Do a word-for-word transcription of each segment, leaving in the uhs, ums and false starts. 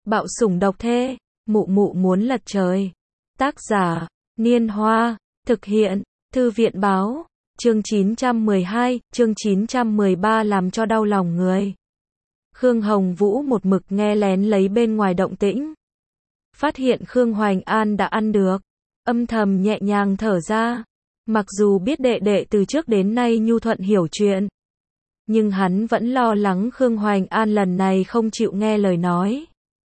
Bạo sủng độc thê, mụ mụ muốn lật trời. Tác giả, Niên Hoa, thực hiện, Thư viện báo, chương chín trăm mười hai, chương chín trăm mười ba làm cho đau lòng người. Khương Hồng Vũ một mực nghe lén lấy bên ngoài động tĩnh. Phát hiện Khương Hoành An đã ăn được, âm thầm nhẹ nhàng thở ra. Mặc dù biết đệ đệ từ trước đến nay nhu thuận hiểu chuyện, nhưng hắn vẫn lo lắng Khương Hoành An lần này không chịu nghe lời nói.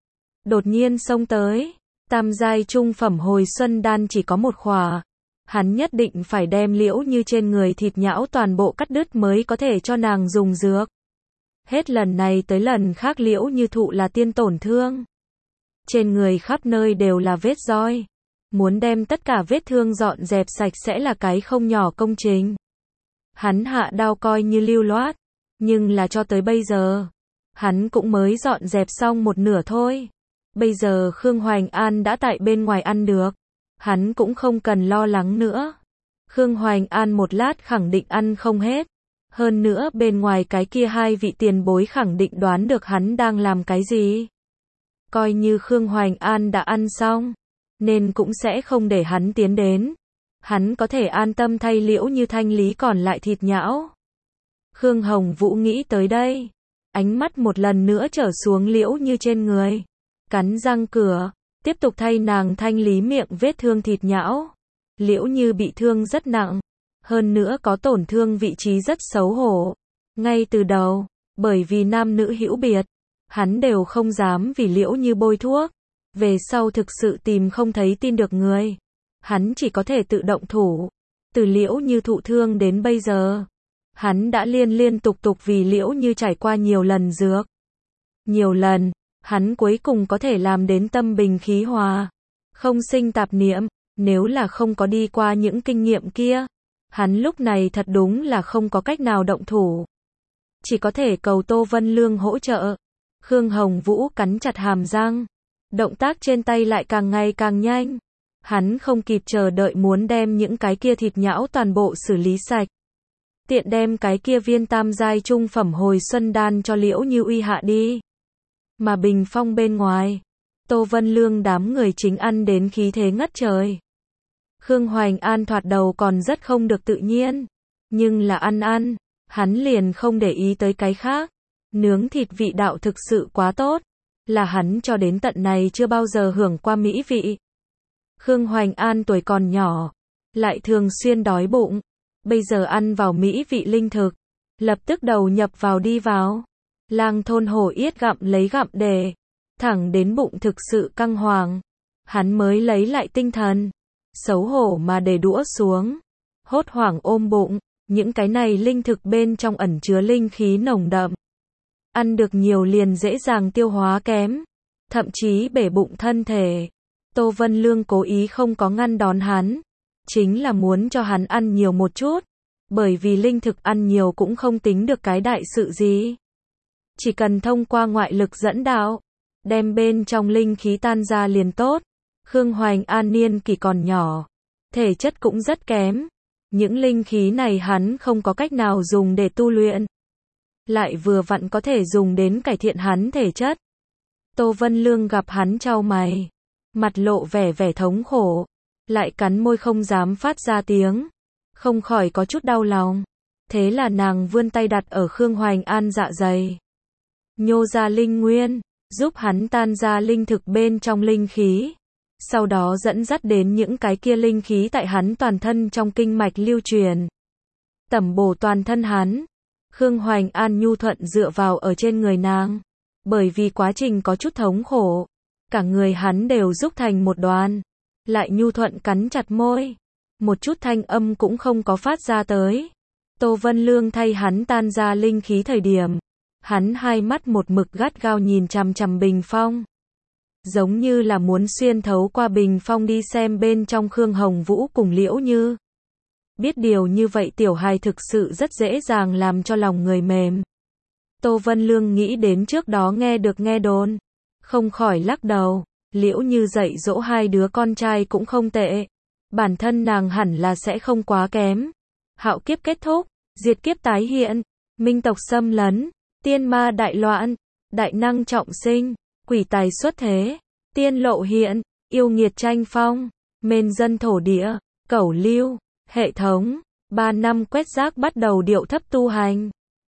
Đột nhiên xông tới, tam giai trung phẩm hồi xuân đan chỉ có một khỏa. Hắn nhất định phải đem Liễu Như trên người thịt nhão toàn bộ cắt đứt mới có thể cho nàng dùng dược. Hết lần này tới lần khác Liễu Như thụ là tiên tổn thương. Trên người khắp nơi đều là vết roi. Muốn đem tất cả vết thương dọn dẹp sạch sẽ là cái không nhỏ công trình. Hắn hạ đao coi như lưu loát, nhưng là cho tới bây giờ, hắn cũng mới dọn dẹp xong một nửa thôi. Bây giờ Khương Hoành An đã tại bên ngoài ăn được, hắn cũng không cần lo lắng nữa. Khương Hoành An một lát khẳng định ăn không hết. Hơn nữa bên ngoài cái kia hai vị tiền bối khẳng định đoán được hắn đang làm cái gì. Coi như Khương Hoành An đã ăn xong, nên cũng sẽ không để hắn tiến đến. Hắn có thể an tâm thay Liễu Như thanh lý còn lại thịt nhão. Khương Hồng Vũ nghĩ tới đây, ánh mắt một lần nữa trở xuống Liễu Như trên người, cắn răng cửa, tiếp tục thay nàng thanh lý miệng vết thương thịt nhão. Liễu Như bị thương rất nặng, hơn nữa có tổn thương vị trí rất xấu hổ. Ngay từ đầu, bởi vì nam nữ hữu biệt, hắn đều không dám vì Liễu Như bôi thuốc. Về sau thực sự tìm không thấy tin được người, hắn chỉ có thể tự động thủ. Từ Liễu Như thụ thương đến bây giờ, hắn đã liên liên tục tục vì Liễu Như trải qua nhiều lần dược. Nhiều lần, hắn cuối cùng có thể làm đến tâm bình khí hòa, không sinh tạp niệm. Nếu là không có đi qua những kinh nghiệm kia, hắn lúc này thật đúng là không có cách nào động thủ. Chỉ có thể cầu Tô Vân Lương hỗ trợ. Khương Hồng Vũ cắn chặt hàm răng, động tác trên tay lại càng ngày càng nhanh. Hắn không kịp chờ đợi muốn đem những cái kia thịt nhão toàn bộ xử lý sạch. Tiện đem cái kia viên tam giai trung phẩm hồi xuân đan cho Liễu Như uy hạ đi. Mà bình phong bên ngoài, Tô Vân Lương đám người chính ăn đến khí thế ngất trời. Khương Hoành An thoạt đầu còn rất không được tự nhiên, nhưng là ăn ăn, hắn liền không để ý tới cái khác. Nướng thịt vị đạo thực sự quá tốt, là hắn cho đến tận này chưa bao giờ hưởng qua mỹ vị. Khương Hoành An tuổi còn nhỏ, lại thường xuyên đói bụng, bây giờ ăn vào mỹ vị linh thực, lập tức đầu nhập vào đi vào. Lang thôn hổ yết gặm lấy gặm để, thẳng đến bụng thực sự căng hoàng. Hắn mới lấy lại tinh thần, xấu hổ mà để đũa xuống, hốt hoảng ôm bụng, những cái này linh thực bên trong ẩn chứa linh khí nồng đậm. Ăn được nhiều liền dễ dàng tiêu hóa kém, thậm chí bể bụng thân thể. Tô Vân Lương cố ý không có ngăn đón hắn, chính là muốn cho hắn ăn nhiều một chút, bởi vì linh thực ăn nhiều cũng không tính được cái đại sự gì. Chỉ cần thông qua ngoại lực dẫn đạo, đem bên trong linh khí tan ra liền tốt. Khương Hoành An niên kỷ còn nhỏ, thể chất cũng rất kém. Những linh khí này hắn không có cách nào dùng để tu luyện, lại vừa vặn có thể dùng đến cải thiện hắn thể chất. Tô Vân Lương gặp hắn chau mày, mặt lộ vẻ vẻ thống khổ, lại cắn môi không dám phát ra tiếng, không khỏi có chút đau lòng. Thế là nàng vươn tay đặt ở Khương Hoành An dạ dày, nhô ra linh nguyên, giúp hắn tan ra linh thực bên trong linh khí. Sau đó dẫn dắt đến những cái kia linh khí tại hắn toàn thân trong kinh mạch lưu truyền, tẩm bổ toàn thân hắn. Khương Hoành An nhu thuận dựa vào ở trên người nàng, bởi vì quá trình có chút thống khổ, cả người hắn đều rúc thành một đoàn, lại nhu thuận cắn chặt môi, một chút thanh âm cũng không có phát ra tới. Tô Vân Lương thay hắn tan ra linh khí thời điểm, hắn hai mắt một mực gắt gao nhìn chằm chằm bình phong, giống như là muốn xuyên thấu qua bình phong đi xem bên trong Khương Hồng Vũ cùng Liễu Như. Biết điều như vậy tiểu hài thực sự rất dễ dàng làm cho lòng người mềm. Tô Vân Lương nghĩ đến trước đó nghe được nghe đồn, không khỏi lắc đầu. Liễu Như dạy dỗ hai đứa con trai cũng không tệ, bản thân nàng hẳn là sẽ không quá kém. Hạo kiếp kết thúc, diệt kiếp tái hiện, minh tộc xâm lấn, tiên ma đại loạn, đại năng trọng sinh, quỷ tài xuất thế, tiên lộ hiện, yêu nghiệt tranh phong, mên dân thổ địa, cẩu lưu, hệ thống, ba năm quét rác bắt đầu điệu thấp tu hành.